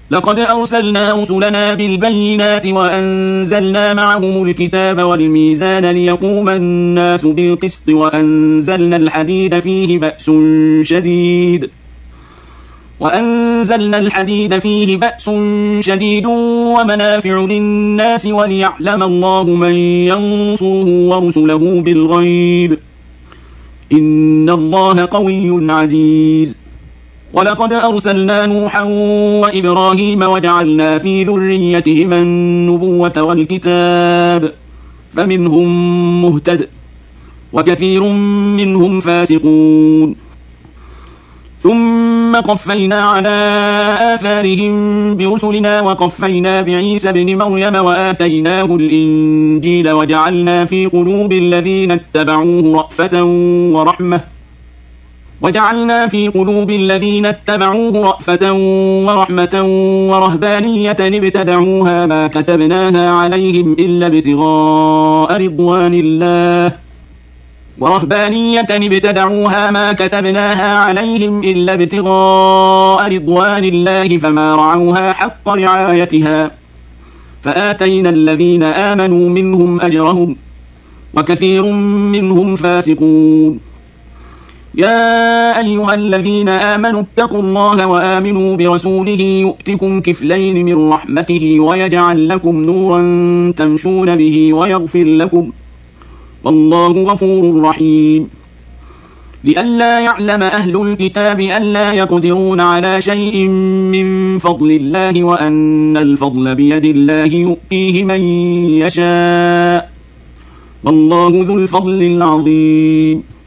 لقد أرسلنا رسلنا بالبينات وأنزلنا معهم الكتاب والميزان ليقوم الناس بالقسط وأنزلنا الحديد فيه بأس شديد ومنافع للناس وليعلم الله من ينصره ورسله بالغيب إن الله قوي عزيز. ولقد أرسلنا نوحا وإبراهيم وجعلنا في ذريتهما النبوة والكتاب فمنهم مهتد وكثير منهم فاسقون. ثم قفينا على آثارهم برسلنا وقفينا بعيسى ابن مريم وآتيناه الإنجيل وجعلنا في قلوب الذين اتبعوه رأفة ورحمة ورهبانية ابتدعوها ما كتبناها عليهم إلا ابتغاء رضوان الله فما رعوها حق رعايتها فآتينا الذين آمنوا منهم أجرهم وكثير منهم فاسقون. يا أيها الذين آمنوا اتقوا الله وآمنوا برسوله يؤتكم كفلين من رحمته ويجعل لكم نورا تمشون به ويغفر لكم والله غفور رحيم. لئلا يعلم أهل الكتاب ألا يقدرون على شيء من فضل الله وأن الفضل بيد الله يؤتيه من يشاء والله ذو الفضل العظيم.